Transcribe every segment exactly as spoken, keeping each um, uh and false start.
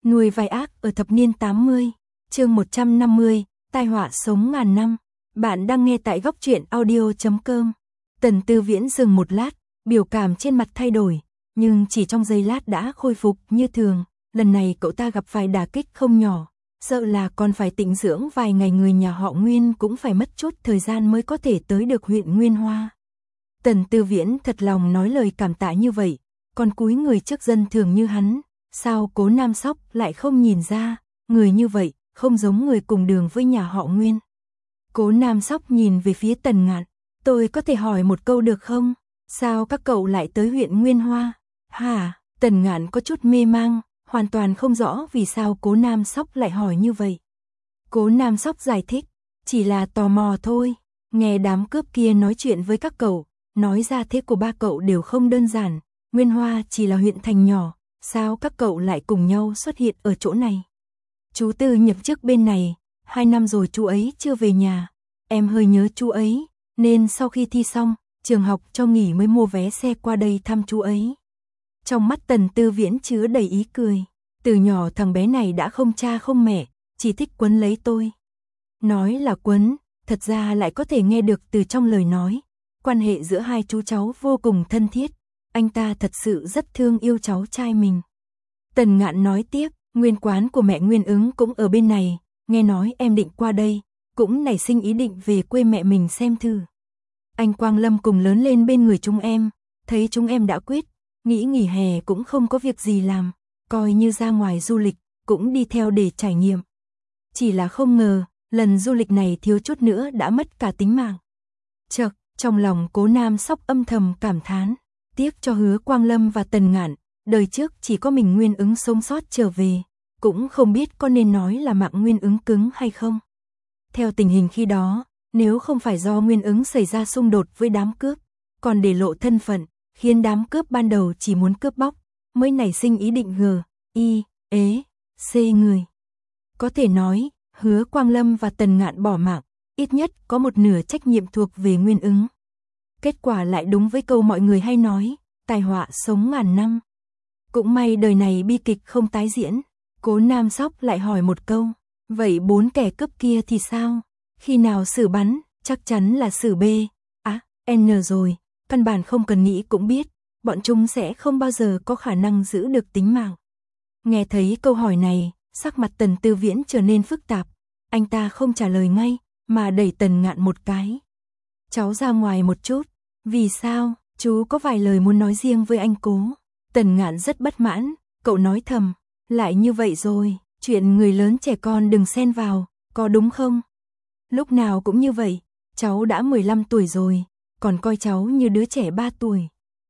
Nuôi vai ác ở thập niên tám mươi, chương một trăm năm mươi, tai họa sống ngàn năm. Bạn đang nghe tại góc truyện audio chấm com. Tần Tư Viễn dừng một lát, biểu cảm trên mặt thay đổi, nhưng chỉ trong giây lát đã khôi phục như thường. Lần này cậu ta gặp phải đả kích không nhỏ, sợ là còn phải tĩnh dưỡng vài ngày, người nhà họ Nguyên cũng phải mất chút thời gian mới có thể tới được huyện Nguyên Hoa. Tần Tư Viễn thật lòng nói lời cảm tạ như vậy, còn cúi người trước dân thường như hắn, sao Cố Nam Sóc lại không nhìn ra, người như vậy không giống người cùng đường với nhà họ Nguyên. Cố Nam Sóc nhìn về phía Tần Ngạn, tôi có thể hỏi một câu được không? Sao các cậu lại tới huyện Nguyên Hoa? Hả? Tần Ngạn có chút mê mang, hoàn toàn không rõ vì sao Cố Nam Sóc lại hỏi như vậy. Cố Nam Sóc giải thích, chỉ là tò mò thôi, nghe đám cướp kia nói chuyện với các cậu, nói ra thế của ba cậu đều không đơn giản, Nguyên Hoa chỉ là huyện thành nhỏ, sao các cậu lại cùng nhau xuất hiện ở chỗ này? Chú Tư nhập chức bên này, hai năm rồi chú ấy chưa về nhà, em hơi nhớ chú ấy, nên sau khi thi xong, trường học cho nghỉ mới mua vé xe qua đây thăm chú ấy. Trong mắt Tần Tư Viễn chứa đầy ý cười, từ nhỏ thằng bé này đã không cha không mẹ, chỉ thích quấn lấy tôi. Nói là quấn, thật ra lại có thể nghe được từ trong lời nói, quan hệ giữa hai chú cháu vô cùng thân thiết, anh ta thật sự rất thương yêu cháu trai mình. Tần Ngạn nói tiếp, nguyên quán của mẹ Nguyên Ứng cũng ở bên này, nghe nói em định qua đây, cũng nảy sinh ý định về quê mẹ mình xem thử. Anh Quang Lâm cùng lớn lên bên người chúng em, thấy chúng em đã quyết, nghĩ nghỉ hè cũng không có việc gì làm, coi như ra ngoài du lịch, cũng đi theo để trải nghiệm. Chỉ là không ngờ, lần du lịch này thiếu chút nữa đã mất cả tính mạng. Chợt, trong lòng Cố Nam Sóc âm thầm cảm thán, tiếc cho Hứa Quang Lâm và Tần Ngạn, đời trước chỉ có mình Nguyên Ứng sống sót trở về, cũng không biết có nên nói là mạng Nguyên Ứng cứng hay không. Theo tình hình khi đó, nếu không phải do Nguyên Ứng xảy ra xung đột với đám cướp, còn để lộ thân phận, khiến đám cướp ban đầu chỉ muốn cướp bóc, mới nảy sinh ý định g, i, ế, c người. Có thể nói, Hứa Quang Lâm và Tần Ngạn bỏ mạng, ít nhất có một nửa trách nhiệm thuộc về Nguyên Ứng. Kết quả lại đúng với câu mọi người hay nói, tai họa sống ngàn năm. Cũng may đời này bi kịch không tái diễn. Cố Nam Sóc lại hỏi một câu, vậy bốn kẻ cướp kia thì sao? Khi nào xử bắn? Chắc chắn là xử B, á, à, N rồi, căn bản không cần nghĩ cũng biết, bọn chúng sẽ không bao giờ có khả năng giữ được tính mạng. Nghe thấy câu hỏi này, sắc mặt Tần Tư Viễn trở nên phức tạp, anh ta không trả lời ngay, mà đẩy Tần Ngạn một cái. Cháu ra ngoài một chút, vì sao? Chú có vài lời muốn nói riêng với anh Cố. Tần Ngạn rất bất mãn, cậu nói thầm, lại như vậy rồi, chuyện người lớn trẻ con đừng xen vào, có đúng không? Lúc nào cũng như vậy, cháu đã mười lăm tuổi rồi, còn coi cháu như đứa trẻ ba tuổi.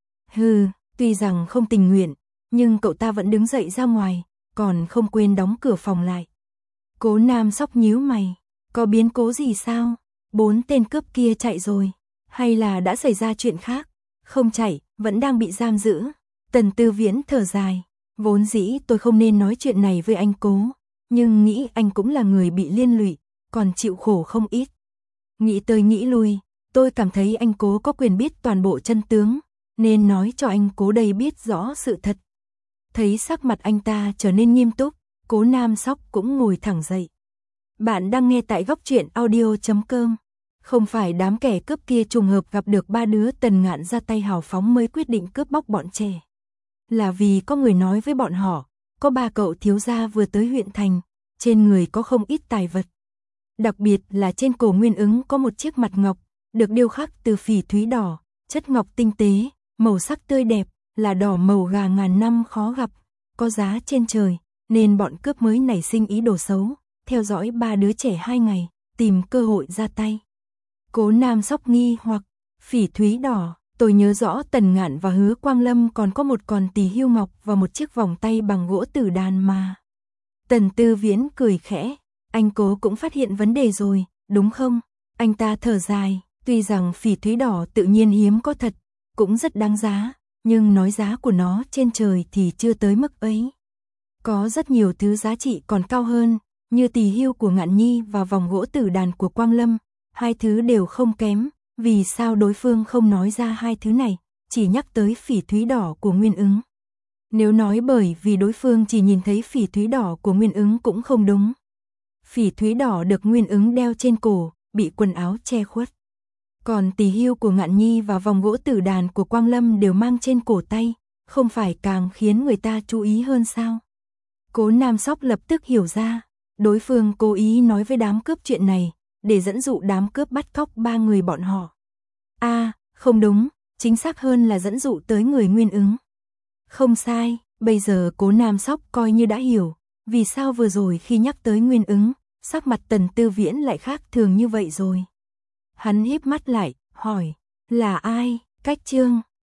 Hừ, tuy rằng không tình nguyện, nhưng cậu ta vẫn đứng dậy ra ngoài, còn không quên đóng cửa phòng lại. Cố Nam Sóc nhíu mày, có biến cố gì sao? Bốn tên cướp kia chạy rồi, hay là đã xảy ra chuyện khác? Không chạy, vẫn đang bị giam giữ. Tần Tư Viễn thở dài, vốn dĩ tôi không nên nói chuyện này với anh Cố, nhưng nghĩ anh cũng là người bị liên lụy, còn chịu khổ không ít. Nghĩ tới nghĩ lui, tôi cảm thấy anh Cố có quyền biết toàn bộ chân tướng, nên nói cho anh Cố đây biết rõ sự thật. Thấy sắc mặt anh ta trở nên nghiêm túc, Cố Nam Sóc cũng ngồi thẳng dậy. Bạn đang nghe tại góc truyện audio chấm com. Không phải đám kẻ cướp kia trùng hợp gặp được ba đứa Tần Ngạn ra tay hào phóng mới quyết định cướp bóc bọn trẻ. Là vì có người nói với bọn họ, có ba cậu thiếu gia vừa tới huyện thành, trên người có không ít tài vật. Đặc biệt là trên cổ Nguyên Ứng có một chiếc mặt ngọc, được điêu khắc từ phỉ thúy đỏ, chất ngọc tinh tế, màu sắc tươi đẹp, là đỏ màu gà ngàn năm khó gặp, có giá trên trời, nên bọn cướp mới nảy sinh ý đồ xấu, theo dõi ba đứa trẻ hai ngày, tìm cơ hội ra tay. Cố Nam Sóc nghi hoặc, phỉ thúy đỏ, tôi nhớ rõ Tần Ngạn và Hứa Quang Lâm còn có một con tỳ hưu ngọc và một chiếc vòng tay bằng gỗ tử đàn mà. Tần Tư Viễn cười khẽ, anh Cố cũng phát hiện vấn đề rồi, đúng không? Anh ta thở dài, tuy rằng phỉ thúy đỏ tự nhiên hiếm có thật, cũng rất đáng giá, nhưng nói giá của nó trên trời thì chưa tới mức ấy. Có rất nhiều thứ giá trị còn cao hơn, như tỳ hưu của Ngạn Nhi và vòng gỗ tử đàn của Quang Lâm, hai thứ đều không kém, vì sao đối phương không nói ra hai thứ này, chỉ nhắc tới phỉ thúy đỏ của Nguyên Ứng. Nếu nói bởi vì đối phương chỉ nhìn thấy phỉ thúy đỏ của Nguyên Ứng cũng không đúng. Phỉ thúy đỏ được Nguyên Ứng đeo trên cổ, bị quần áo che khuất. Còn tỳ hưu của Ngạn Nhi và vòng gỗ tử đàn của Quang Lâm đều mang trên cổ tay, không phải càng khiến người ta chú ý hơn sao? Cố Nam Sóc lập tức hiểu ra, đối phương cố ý nói với đám cướp chuyện này, để dẫn dụ đám cướp bắt cóc ba người bọn họ. A, à, không đúng, chính xác hơn là dẫn dụ tới người Nguyên Ứng. Không sai, bây giờ Cố Nam Sóc coi như đã hiểu, vì sao vừa rồi khi nhắc tới Nguyên Ứng, sắc mặt Tần Tư Viễn lại khác thường như vậy rồi. Hắn híp mắt lại, hỏi, là ai? Cách Trương,